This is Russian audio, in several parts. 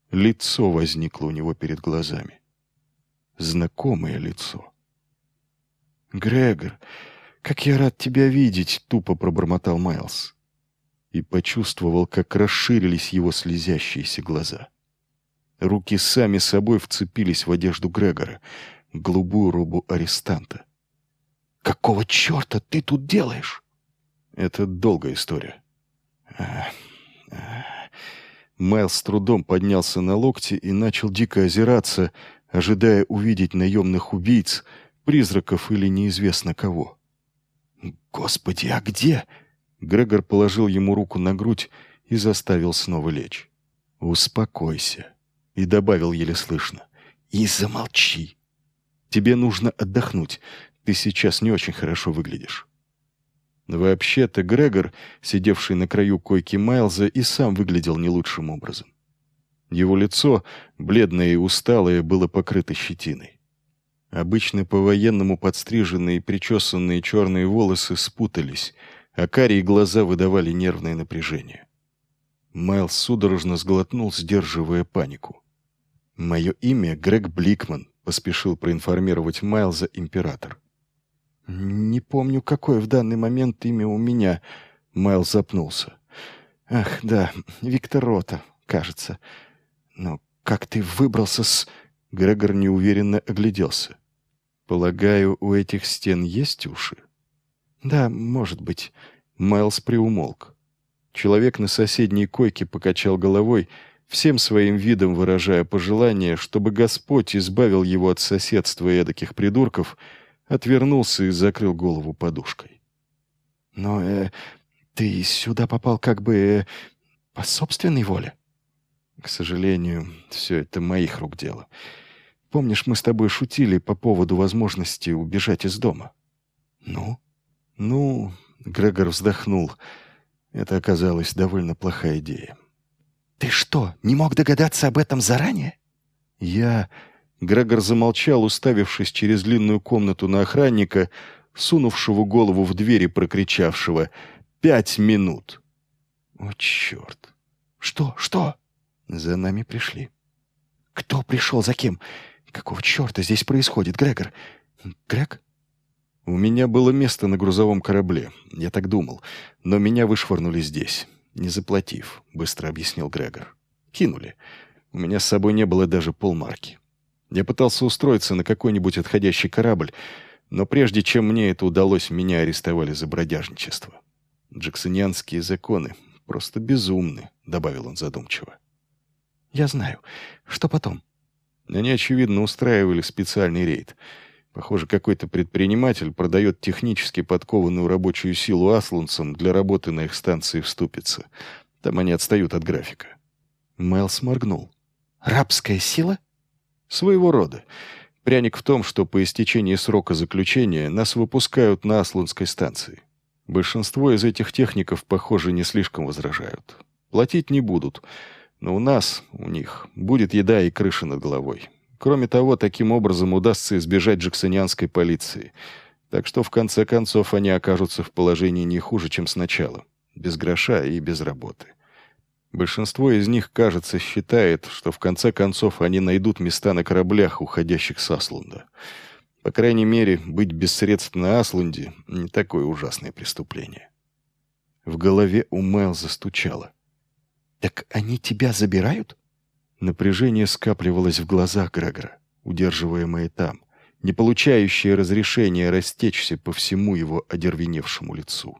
Лицо возникло у него перед глазами. Знакомое лицо. «Грегор, как я рад тебя видеть!» — тупо пробормотал Майлз. И почувствовал, как расширились его слезящиеся глаза. Руки сами собой вцепились в одежду Грегора, голубую робу арестанта. «Какого черта ты тут делаешь?» «Это долгая история». Майлз с трудом поднялся на локти и начал дико озираться, ожидая увидеть наемных убийц, призраков или неизвестно кого. «Господи, а где?» Грегор положил ему руку на грудь и заставил снова лечь. «Успокойся», — и добавил еле слышно. «И замолчи. Тебе нужно отдохнуть. Ты сейчас не очень хорошо выглядишь». Вообще-то Грегор, сидевший на краю койки Майлза, и сам выглядел не лучшим образом. Его лицо, бледное и усталое, было покрыто щетиной. Обычно по-военному подстриженные и причесанные черные волосы спутались, а карие глаза выдавали нервное напряжение. Майлз судорожно сглотнул, сдерживая панику. «Мое имя Грег Бликман», — поспешил проинформировать Майлза император. «Не помню, какое в данный момент имя у меня», — Майлз запнулся. «Ах, да, Виктор Рота, кажется. Но как ты выбрался с...» Грегор неуверенно огляделся. «Полагаю, у этих стен есть уши?» «Да, может быть». Майлз приумолк. Человек на соседней койке покачал головой, всем своим видом выражая пожелание, чтобы Господь избавил его от соседства эдаких придурков, отвернулся и закрыл голову подушкой. «Но ты сюда попал как бы по собственной воле?» «К сожалению, все это моих рук дело. Помнишь, мы с тобой шутили по поводу возможности убежать из дома?» «Ну?» «Ну...» — Грегор вздохнул. Это оказалась довольно плохая идея. «Ты что, не мог догадаться об этом заранее?» Грегор замолчал, уставившись через длинную комнату на охранника, сунувшего голову в дверь и прокричавшего: «5 минут!» «О, черт!» «Что?» «За нами пришли». «Кто пришел? За кем? Какого черта здесь происходит, Грегор? Грег?» «У меня было место на грузовом корабле, я так думал, но меня вышвырнули здесь, не заплатив», — быстро объяснил Грегор. «Кинули. У меня с собой не было даже полмарки. Я пытался устроиться на какой-нибудь отходящий корабль, но прежде чем мне это удалось, меня арестовали за бродяжничество. Джексонианские законы просто безумны», — добавил он задумчиво. «Я знаю. Что потом?» Они, очевидно, устраивали специальный рейд. Похоже, какой-то предприниматель продает технически подкованную рабочую силу аслунцам для работы на их станции в Ступице. Там они отстают от графика. Майлз моргнул. «Рабская сила?» «Своего рода. Пряник в том, что по истечении срока заключения нас выпускают на Аслунской станции. Большинство из этих техников, похоже, не слишком возражают. Платить не будут, но у них, будет еда и крыша над головой. Кроме того, таким образом удастся избежать джексонианской полиции. Так что, в конце концов, они окажутся в положении не хуже, чем сначала. Без гроша и без работы. Большинство из них, кажется, считает, что в конце концов они найдут места на кораблях, уходящих с Аслунда. По крайней мере, быть без средств на Аслунде — не такое ужасное преступление». В голове у Майлза стучало. «Так они тебя забирают?» Напряжение скапливалось в глазах Грегора, удерживаемое там, не получающее разрешения растечься по всему его одервеневшему лицу.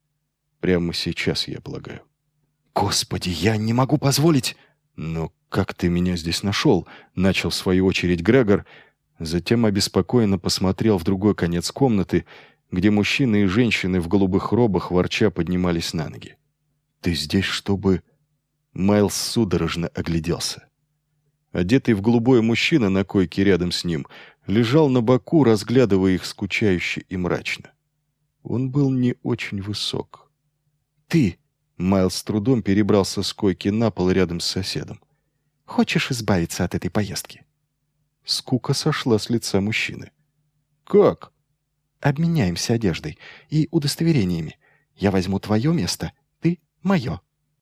«Прямо сейчас, я полагаю». «Господи, я не могу позволить...» «Но как ты меня здесь нашел?» — начал в свою очередь Грегор, затем обеспокоенно посмотрел в другой конец комнаты, где мужчины и женщины в голубых робах ворча поднимались на ноги. «Ты здесь, чтобы...» Майлз судорожно огляделся. Одетый в голубое мужчина на койке рядом с ним лежал на боку, разглядывая их скучающе и мрачно. Он был не очень высок. «Ты...» — Майлз с трудом перебрался с койки на пол рядом с соседом. «Хочешь избавиться от этой поездки?» Скука сошла с лица мужчины. «Как?» «Обменяемся одеждой и удостоверениями. Я возьму твое место, ты — мое».